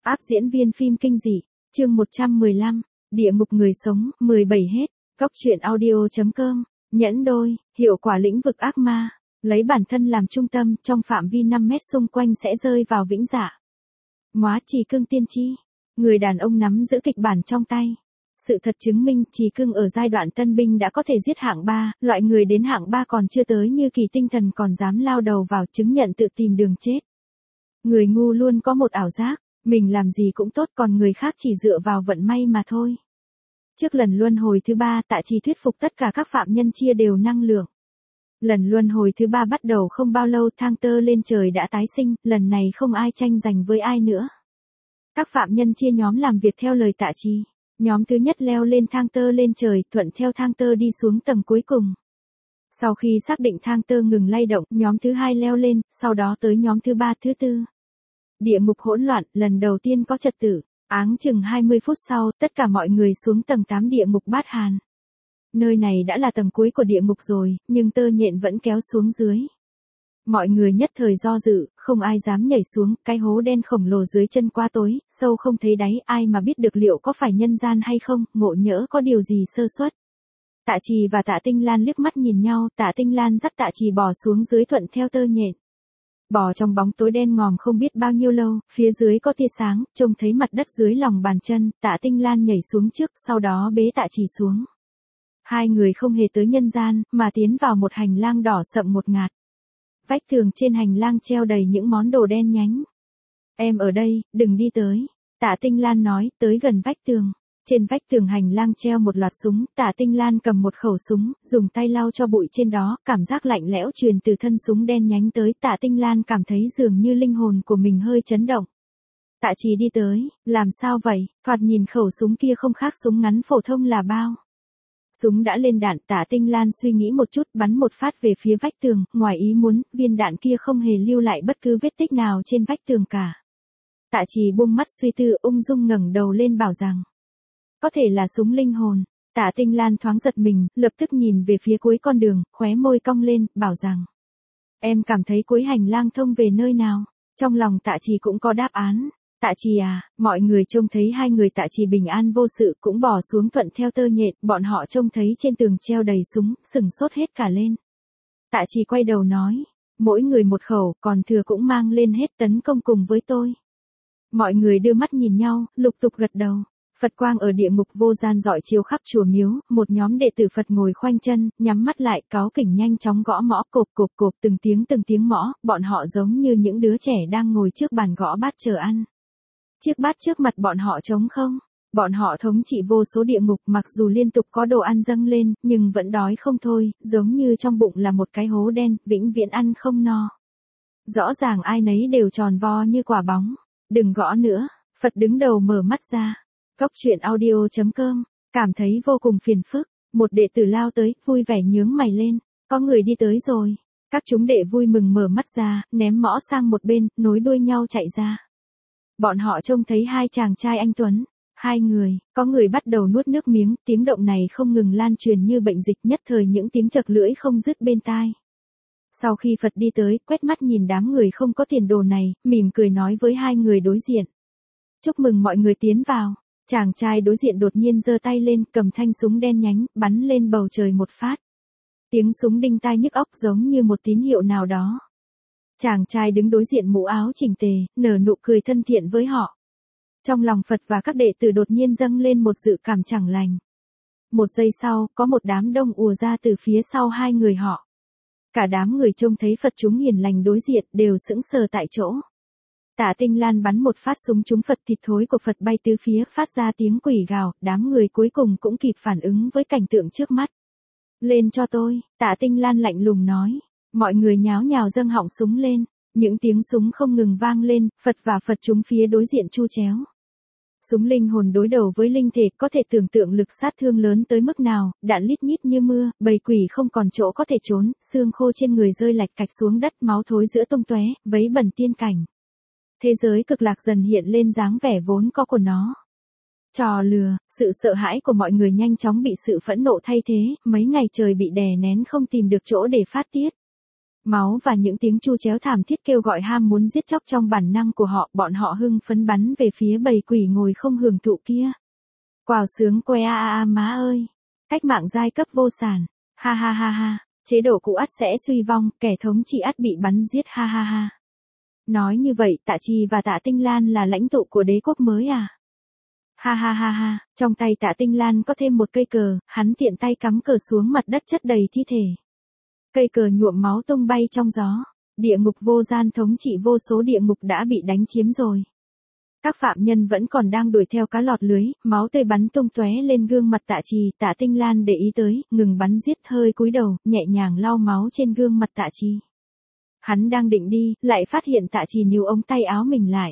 Áp diễn viên phim kinh dị, chương 115, Địa ngục người sống, 17 hết. Góc truyện audio.com, nhẫn đôi, hiệu quả lĩnh vực ác ma, lấy bản thân làm trung tâm, trong phạm vi 5 mét xung quanh sẽ rơi vào vĩnh dạ. Móa Trì Cưng tiên tri, người đàn ông nắm giữ kịch bản trong tay. Sự thật chứng minh Trì Cưng ở giai đoạn tân binh đã có thể giết hạng 3, loại người đến hạng 3 còn chưa tới như Kỳ Tinh Thần còn dám lao đầu vào chứng nhận tự tìm đường chết. Người ngu luôn có một ảo giác, mình làm gì cũng tốt còn người khác chỉ dựa vào vận may mà thôi. Trước lần luân hồi thứ 3 Tạ Trì thuyết phục tất cả các phạm nhân chia đều năng lượng. Lần luân hồi thứ 3 bắt đầu không bao lâu thang tơ lên trời đã tái sinh, lần này không ai tranh giành với ai nữa. Các phạm nhân chia nhóm làm việc theo lời Tạ Trì. Nhóm thứ nhất leo lên thang tơ lên trời, thuận theo thang tơ đi xuống tầng cuối cùng. Sau khi xác định thang tơ ngừng lay động, nhóm thứ hai leo lên, sau đó tới nhóm thứ 3, thứ 4. Địa ngục hỗn loạn, lần đầu tiên có trật tự. Áng chừng 20 phút sau, tất cả mọi người xuống tầng 8 địa ngục Bát Hàn. Nơi này đã là tầng cuối của địa ngục rồi, nhưng tơ nhện vẫn kéo xuống dưới. Mọi người nhất thời do dự, không ai dám nhảy xuống, cái hố đen khổng lồ dưới chân quá tối, sâu không thấy đáy, ai mà biết được liệu có phải nhân gian hay không, ngộ nhỡ có điều gì sơ suất. Tạ Trì và Tạ Tinh Lan liếc mắt nhìn nhau, Tạ Tinh Lan dắt Tạ Trì bò xuống dưới thuận theo tơ nhện. Bò trong bóng tối đen ngòm không biết bao nhiêu lâu, phía dưới có tia sáng, trông thấy mặt đất dưới lòng bàn chân, Tạ Tinh Lan nhảy xuống trước, sau đó bế Tạ Trì xuống. Hai người không hề tới nhân gian, mà tiến vào một hành lang đỏ sậm một ngạt. Vách tường trên hành lang treo đầy những món đồ đen nhánh. Em ở đây, đừng đi tới. Tạ Tinh Lan nói, tới gần vách tường. Trên vách tường hành lang treo một loạt súng, Tạ Tinh Lan cầm một khẩu súng, dùng tay lau cho bụi trên đó, cảm giác lạnh lẽo truyền từ thân súng đen nhánh tới, Tạ Tinh Lan cảm thấy dường như linh hồn của mình hơi chấn động. Tạ Trì đi tới, làm sao vậy, thoạt nhìn khẩu súng kia không khác súng ngắn phổ thông là bao. Súng đã lên đạn, Tạ Tinh Lan suy nghĩ một chút, bắn một phát về phía vách tường, ngoài ý muốn, viên đạn kia không hề lưu lại bất cứ vết tích nào trên vách tường cả. Tạ Trì buông mắt suy tư, ung dung ngẩng đầu lên bảo rằng, có thể là súng linh hồn. Tạ Tinh Lan thoáng giật mình, lập tức nhìn về phía cuối con đường, khóe môi cong lên, bảo rằng, em cảm thấy cuối hành lang thông về nơi nào? Trong lòng Tạ Trì cũng có đáp án. Tạ Trì à, mọi người trông thấy hai người Tạ Trì bình an vô sự cũng bỏ xuống thuận theo tơ nhện, bọn họ trông thấy trên tường treo đầy súng, sửng sốt hết cả lên. Tạ Trì quay đầu nói, mỗi người một khẩu, còn thừa cũng mang lên hết tấn công cùng với tôi. Mọi người đưa mắt nhìn nhau, lục tục gật đầu. Phật quang ở địa ngục vô gian rọi chiếu khắp chùa miếu, một nhóm đệ tử Phật ngồi khoanh chân, nhắm mắt lại, cáu kỉnh nhanh chóng gõ mõ, cộp cộp cộp từng tiếng mõ, bọn họ giống như những đứa trẻ đang ngồi trước bàn gõ bát chờ ăn. Chiếc bát trước mặt bọn họ trống không, bọn họ thống trị vô số địa ngục, mặc dù liên tục có đồ ăn dâng lên, nhưng vẫn đói không thôi, giống như trong bụng là một cái hố đen, vĩnh viễn ăn không no. Rõ ràng ai nấy đều tròn vo như quả bóng. Đừng gõ nữa, Phật đứng đầu mở mắt ra. Góc truyện audio.com, cảm thấy vô cùng phiền phức, một đệ tử lao tới, vui vẻ nhướng mày lên, có người đi tới rồi. Các chúng đệ vui mừng mở mắt ra, ném mõ sang một bên, nối đuôi nhau chạy ra. Bọn họ trông thấy hai chàng trai anh tuấn, hai người, có người bắt đầu nuốt nước miếng, tiếng động này không ngừng lan truyền như bệnh dịch, nhất thời những tiếng chật lưỡi không dứt bên tai. Sau khi Phật đi tới, quét mắt nhìn đám người không có tiền đồ này, mỉm cười nói với hai người đối diện. Chúc mừng mọi người tiến vào. Chàng trai đối diện đột nhiên giơ tay lên, cầm thanh súng đen nhánh, bắn lên bầu trời một phát. Tiếng súng đinh tai nhức óc giống như một tín hiệu nào đó. Chàng trai đứng đối diện mũ áo chỉnh tề, nở nụ cười thân thiện với họ. Trong lòng Phật và các đệ tử đột nhiên dâng lên một dự cảm chẳng lành. Một giây sau, có một đám đông ùa ra từ phía sau hai người họ. Cả đám người trông thấy Phật chúng hiền lành đối diện đều sững sờ tại chỗ. Tạ Tinh Lan bắn một phát súng trúng Phật, thịt thối của Phật bay tứ phía, phát ra tiếng quỷ gào, đám người cuối cùng cũng kịp phản ứng với cảnh tượng trước mắt. Lên cho tôi, Tạ Tinh Lan lạnh lùng nói. Mọi người nháo nhào dâng họng súng lên, những tiếng súng không ngừng vang lên, Phật và Phật chúng phía đối diện chu chéo. Súng linh hồn đối đầu với linh thể, có thể tưởng tượng lực sát thương lớn tới mức nào, đạn lít nhít như mưa, bầy quỷ không còn chỗ có thể trốn, xương khô trên người rơi lạch cạch xuống đất, máu thối giữa tung tóe, vấy bẩn tiên cảnh. Thế giới cực lạc dần hiện lên dáng vẻ vốn có của nó. Trò lừa, sự sợ hãi của mọi người nhanh chóng bị sự phẫn nộ thay thế, mấy ngày trời bị đè nén không tìm được chỗ để phát tiết. Máu và những tiếng tru chéo thảm thiết kêu gọi ham muốn giết chóc trong bản năng của họ, bọn họ hưng phấn bắn về phía bầy quỷ ngồi không hưởng thụ kia. Quào sướng que má ơi. Cách mạng giai cấp vô sản. Ha ha ha ha. Chế độ cũ ắt sẽ suy vong, kẻ thống trị ắt bị bắn giết ha ha ha. Nói như vậy Tạ Trì và Tạ Tinh Lan là lãnh tụ của đế quốc mới à? Ha ha ha ha, trong tay Tạ Tinh Lan có thêm một cây cờ, hắn tiện tay cắm cờ xuống mặt đất chất đầy thi thể. Cây cờ nhuộm máu tung bay trong gió. Địa ngục vô gian thống trị vô số địa ngục đã bị đánh chiếm rồi. Các phạm nhân vẫn còn đang đuổi theo cá lọt lưới, máu tươi bắn tung tóe lên gương mặt Tạ Trì. Tạ Tinh Lan để ý tới, ngừng bắn giết, hơi cúi đầu, nhẹ nhàng lau máu trên gương mặt Tạ Trì. Hắn đang định đi, lại phát hiện Tạ Trì níu ống tay áo mình lại.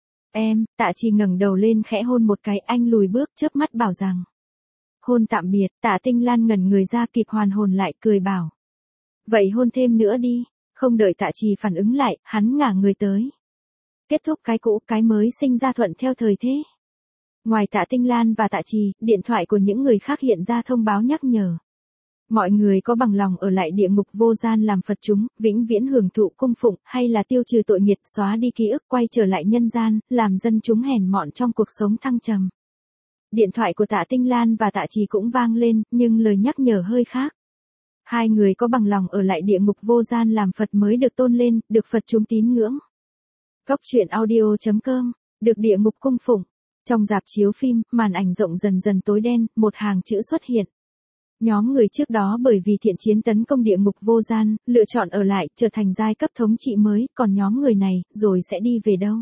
Em, Tạ Trì ngẩng đầu lên khẽ hôn một cái, anh lùi bước chớp mắt bảo rằng. Hôn tạm biệt, Tạ Tinh Lan ngẩn người ra kịp hoàn hồn lại, cười bảo. Vậy hôn thêm nữa đi. Không đợi Tạ Trì phản ứng lại, hắn ngả người tới. Kết thúc cái cũ, cái mới sinh ra thuận theo thời thế. Ngoài Tạ Tinh Lan và Tạ Trì, điện thoại của những người khác hiện ra thông báo nhắc nhở. Mọi người có bằng lòng ở lại địa ngục vô gian làm Phật chúng, vĩnh viễn hưởng thụ cung phụng, hay là tiêu trừ tội nghiệp, xóa đi ký ức, quay trở lại nhân gian, làm dân chúng hèn mọn trong cuộc sống thăng trầm. Điện thoại của Tạ Tinh Lan và Tạ Trì cũng vang lên, nhưng lời nhắc nhở hơi khác. Hai người có bằng lòng ở lại địa ngục vô gian làm Phật mới được tôn lên, được Phật chúng tín ngưỡng. Góc truyện audio.com, được địa ngục cung phụng. Trong rạp chiếu phim, màn ảnh rộng dần dần tối đen, một hàng chữ xuất hiện. Nhóm người trước đó bởi vì thiện chiến tấn công địa ngục vô gian, lựa chọn ở lại, trở thành giai cấp thống trị mới, còn nhóm người này, rồi sẽ đi về đâu?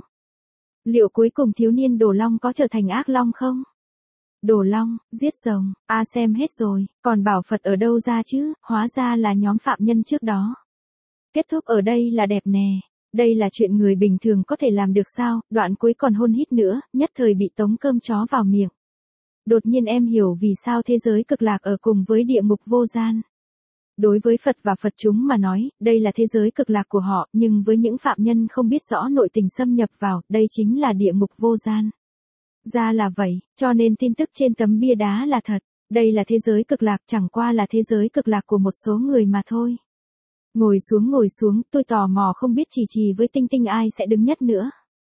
Liệu cuối cùng thiếu niên Đồ Long có trở thành ác long không? Đồ Long, giết rồng, xem hết rồi, còn bảo Phật ở đâu ra chứ, hóa ra là nhóm phạm nhân trước đó. Kết thúc ở đây là đẹp nè, đây là chuyện người bình thường có thể làm được sao, đoạn cuối còn hôn hít nữa, nhất thời bị tống cơm chó vào miệng. Đột nhiên em hiểu vì sao thế giới cực lạc ở cùng với địa ngục vô gian. Đối với Phật và Phật chúng mà nói, đây là thế giới cực lạc của họ, nhưng với những phạm nhân không biết rõ nội tình xâm nhập vào, đây chính là địa ngục vô gian. Ra là vậy, cho nên tin tức trên tấm bia đá là thật, đây là thế giới cực lạc, chẳng qua là thế giới cực lạc của một số người mà thôi. Ngồi xuống, tôi tò mò không biết Trì với Tinh Tinh ai sẽ đứng nhất nữa.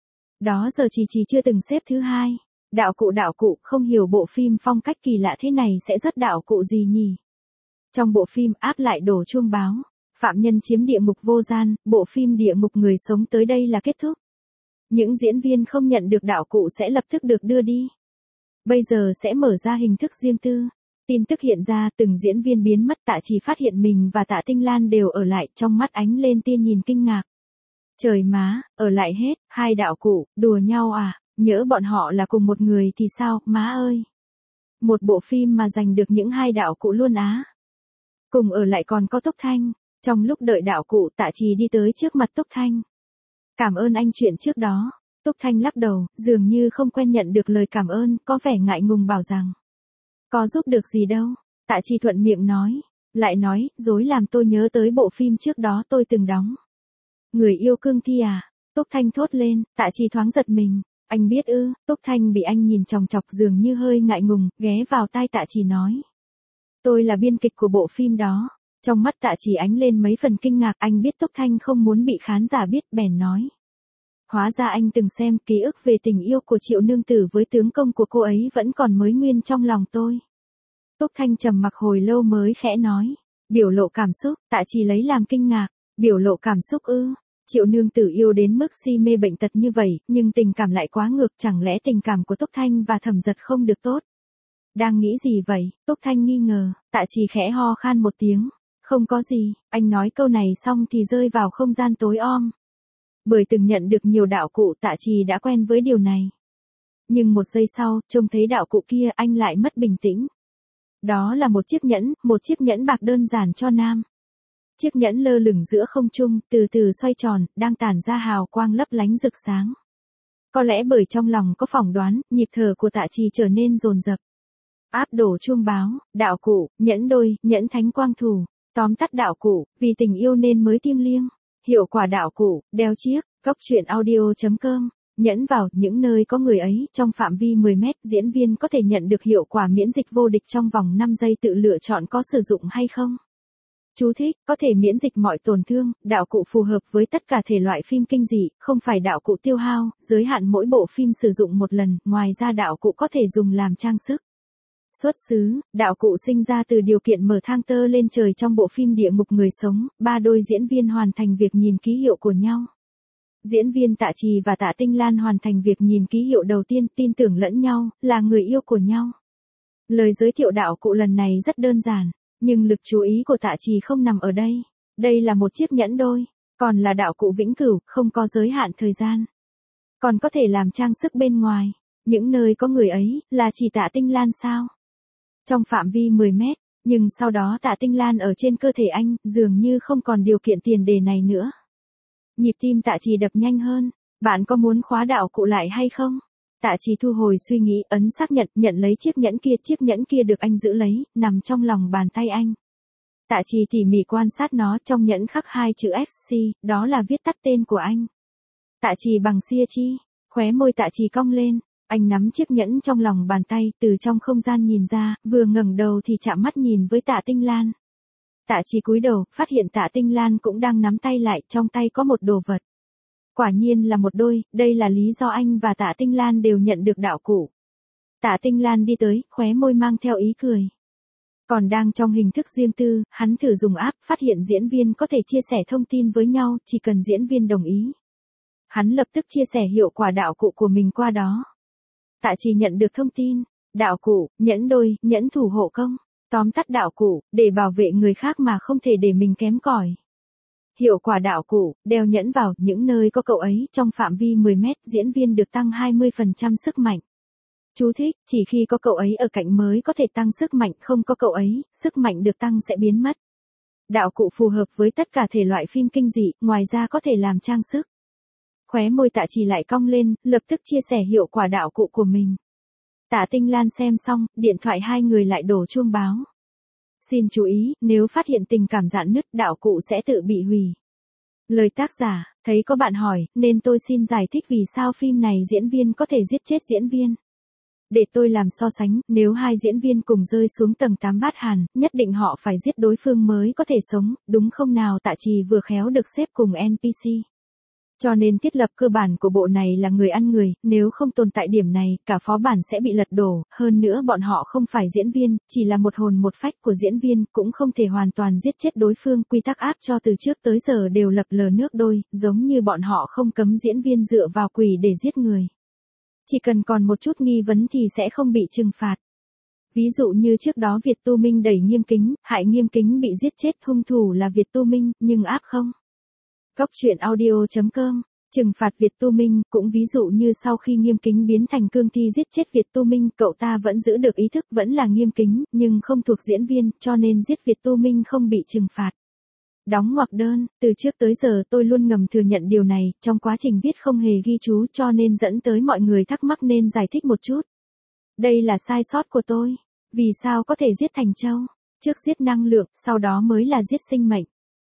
Đó giờ Trì chưa từng xếp thứ hai. Đạo cụ, không hiểu bộ phim phong cách kỳ lạ thế này sẽ rất đạo cụ gì nhỉ? Trong bộ phim áp lại đổ chuông báo, phạm nhân chiếm địa ngục vô gian, bộ phim địa ngục người sống tới đây là kết thúc. Những diễn viên không nhận được đạo cụ sẽ lập tức được đưa đi. Bây giờ sẽ mở ra hình thức riêng tư. Tin tức hiện ra, từng diễn viên biến mất, Tạ Trì phát hiện mình và Tạ Tinh Lan đều ở lại, trong mắt ánh lên tia nhìn kinh ngạc. Trời má, ở lại hết, hai đạo cụ, đùa nhau à, nhỡ bọn họ là cùng một người thì sao, má ơi. Một bộ phim mà giành được những hai đạo cụ luôn á. Cùng ở lại còn có Túc Thanh, trong lúc đợi đạo cụ Tạ Trì đi tới trước mặt Túc Thanh. Cảm ơn anh chuyện trước đó. Túc Thanh lắc đầu, dường như không quen nhận được lời cảm ơn, có vẻ ngại ngùng bảo rằng. Có giúp được gì đâu. Tạ Trì thuận miệng nói. Lại nói, dối làm tôi nhớ tới bộ phim trước đó tôi từng đóng. Người yêu cương thi à? Túc Thanh thốt lên, Tạ Trì thoáng giật mình. Anh biết ư? Túc Thanh bị anh nhìn chòng chọc dường như hơi ngại ngùng, ghé vào tai Tạ Trì nói. Tôi là biên kịch của bộ phim đó. Trong mắt Tạ Trì ánh lên mấy phần kinh ngạc, anh biết Túc Thanh không muốn bị khán giả biết, bèn nói. Hóa ra anh từng xem, ký ức về tình yêu của Triệu Nương Tử với tướng công của cô ấy vẫn còn mới nguyên trong lòng tôi. Túc Thanh trầm mặc hồi lâu mới khẽ nói. Biểu lộ cảm xúc, Tạ Trì lấy làm kinh ngạc. Biểu lộ cảm xúc ư? Triệu Nương Tử yêu đến mức si mê bệnh tật như vậy, nhưng tình cảm lại quá ngược, chẳng lẽ tình cảm của Túc Thanh và Thẩm Giật không được tốt? Đang nghĩ gì vậy? Túc Thanh nghi ngờ, Tạ Trì khẽ ho khan một tiếng. Không có gì, anh nói câu này xong thì rơi vào không gian tối om. Bởi từng nhận được nhiều đạo cụ, Tạ Trì đã quen với điều này. Nhưng một giây sau, trông thấy đạo cụ kia, anh lại mất bình tĩnh. Đó là một chiếc nhẫn bạc đơn giản cho nam. Chiếc nhẫn lơ lửng giữa không trung, từ từ xoay tròn, đang tản ra hào quang lấp lánh rực sáng. Có lẽ bởi trong lòng có phỏng đoán, nhịp thở của Tạ Trì trở nên dồn dập. Áp đổ chuông báo, đạo cụ, nhẫn đôi, nhẫn thánh quang thủ. Tóm tắt đạo cụ, vì tình yêu nên mới thiêng liêng. Hiệu quả đạo cụ, đeo chiếc, góc truyện audio.com. Nhẫn vào những nơi có người ấy, trong phạm vi 10 mét, diễn viên có thể nhận được hiệu quả miễn dịch vô địch trong vòng 5 giây, tự lựa chọn có sử dụng hay không. Chú thích, có thể miễn dịch mọi tổn thương, đạo cụ phù hợp với tất cả thể loại phim kinh dị, không phải đạo cụ tiêu hao, giới hạn mỗi bộ phim sử dụng một lần, ngoài ra đạo cụ có thể dùng làm trang sức. Xuất xứ, đạo cụ sinh ra từ điều kiện mở thang tơ lên trời trong bộ phim Địa ngục người sống, 3 đôi diễn viên hoàn thành việc nhìn ký hiệu của nhau. Diễn viên Tạ Trì và Tạ Tinh Lan hoàn thành việc nhìn ký hiệu đầu tiên, tin tưởng lẫn nhau, là người yêu của nhau. Lời giới thiệu đạo cụ lần này rất đơn giản, nhưng lực chú ý của Tạ Trì không nằm ở đây. Đây là một chiếc nhẫn đôi, còn là đạo cụ vĩnh cửu, không có giới hạn thời gian. Còn có thể làm trang sức bên ngoài. Những nơi có người ấy, là chỉ Tạ Tinh Lan sao? Trong phạm vi 10 mét, nhưng sau đó Tạ Tinh Lan ở trên cơ thể anh, dường như không còn điều kiện tiền đề này nữa. Nhịp tim Tạ Trì đập nhanh hơn. Bạn có muốn khóa đạo cụ lại hay không? Tạ Trì thu hồi suy nghĩ, ấn xác nhận, nhận lấy chiếc nhẫn kia được anh giữ lấy, nằm trong lòng bàn tay anh. Tạ Trì tỉ mỉ quan sát nó, trong nhẫn khắc 2 chữ XC, đó là viết tắt tên của anh. Tạ Trì bằng xia chi, khóe môi Tạ Trì cong lên, anh nắm chiếc nhẫn trong lòng bàn tay, từ trong không gian nhìn ra, vừa ngẩng đầu thì chạm mắt nhìn với Tạ Tinh Lan. Tạ Trì cúi đầu, phát hiện Tạ Tinh Lan cũng đang nắm tay lại, trong tay có một đồ vật. Quả nhiên là một đôi, đây là lý do anh và Tạ Tinh Lan đều nhận được đạo cụ. Tạ Tinh Lan đi tới, khóe môi mang theo ý cười. Còn đang trong hình thức riêng tư, hắn thử dùng app, phát hiện diễn viên có thể chia sẻ thông tin với nhau, chỉ cần diễn viên đồng ý. Hắn lập tức chia sẻ hiệu quả đạo cụ của mình qua đó. Tạ Trì nhận được thông tin, đạo cụ, nhẫn đôi, nhẫn thủ hộ công, tóm tắt đạo cụ, để bảo vệ người khác mà không thể để mình kém cỏi. Hiệu quả đạo cụ, đeo nhẫn vào những nơi có cậu ấy, trong phạm vi 10 mét, diễn viên được tăng 20% sức mạnh. Chú thích, chỉ khi có cậu ấy ở cạnh mới có thể tăng sức mạnh, không có cậu ấy, sức mạnh được tăng sẽ biến mất. Đạo cụ phù hợp với tất cả thể loại phim kinh dị, ngoài ra có thể làm trang sức. Khóe môi Tạ Trì lại cong lên, lập tức chia sẻ hiệu quả đạo cụ của mình. Tạ Tinh Lan xem xong, điện thoại hai người lại đổ chuông báo. Xin chú ý, nếu phát hiện tình cảm rạn nứt, đạo cụ sẽ tự bị hủy. Lời tác giả, thấy có bạn hỏi, nên tôi xin giải thích vì sao phim này diễn viên có thể giết chết diễn viên. Để tôi làm so sánh, nếu hai diễn viên cùng rơi xuống tầng 8 bát hàn, nhất định họ phải giết đối phương mới có thể sống, đúng không nào? Tạ Trì vừa khéo được xếp cùng NPC. Cho nên thiết lập cơ bản của bộ này là người ăn người, nếu không tồn tại điểm này, cả phó bản sẽ bị lật đổ, hơn nữa bọn họ không phải diễn viên, chỉ là một hồn một phách của diễn viên, cũng không thể hoàn toàn giết chết đối phương, quy tắc áp cho từ trước tới giờ đều lập lờ nước đôi, giống như bọn họ không cấm diễn viên dựa vào quỷ để giết người. Chỉ cần còn một chút nghi vấn thì sẽ không bị trừng phạt. Ví dụ như trước đó Việt Tu Minh đẩy Nghiêm Kính, hại Nghiêm Kính bị giết chết, hung thủ là Việt Tu Minh, nhưng áp không. Góc truyện audio.com, trừng phạt Việt Tu Minh, cũng ví dụ như sau khi Nghiêm Kính biến thành cương thi giết chết Việt Tu Minh, cậu ta vẫn giữ được ý thức, vẫn là Nghiêm Kính, nhưng không thuộc diễn viên, cho nên giết Việt Tu Minh không bị trừng phạt. Đóng ngoặc đơn, từ trước tới giờ tôi luôn ngầm thừa nhận điều này, trong quá trình viết không hề ghi chú cho nên dẫn tới mọi người thắc mắc nên giải thích một chút. Đây là sai sót của tôi. Vì sao có thể giết Thành Châu? Trước giết năng lượng, sau đó mới là giết sinh mệnh.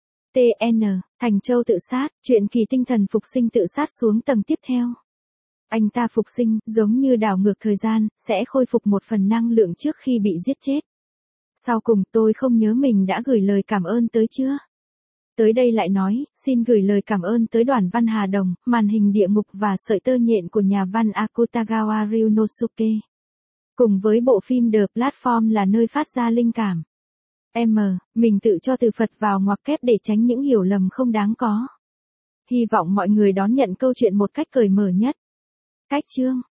TN, Thành Châu tự sát, chuyện kỳ tinh thần phục sinh tự sát xuống tầng tiếp theo. Anh ta phục sinh, giống như đảo ngược thời gian, sẽ khôi phục một phần năng lượng trước khi bị giết chết. Sau cùng tôi không nhớ mình đã gửi lời cảm ơn tới chưa? Tới đây lại nói, xin gửi lời cảm ơn tới Đoàn Văn Hà Đồng, màn hình địa ngục và sợi tơ nhện của nhà văn Akutagawa Ryunosuke. Cùng với bộ phim The Platform là nơi phát ra linh cảm. Mình tự cho từ Phật vào ngoặc kép để tránh những hiểu lầm không đáng có. Hy vọng mọi người đón nhận câu chuyện một cách cởi mở nhất. Cách chương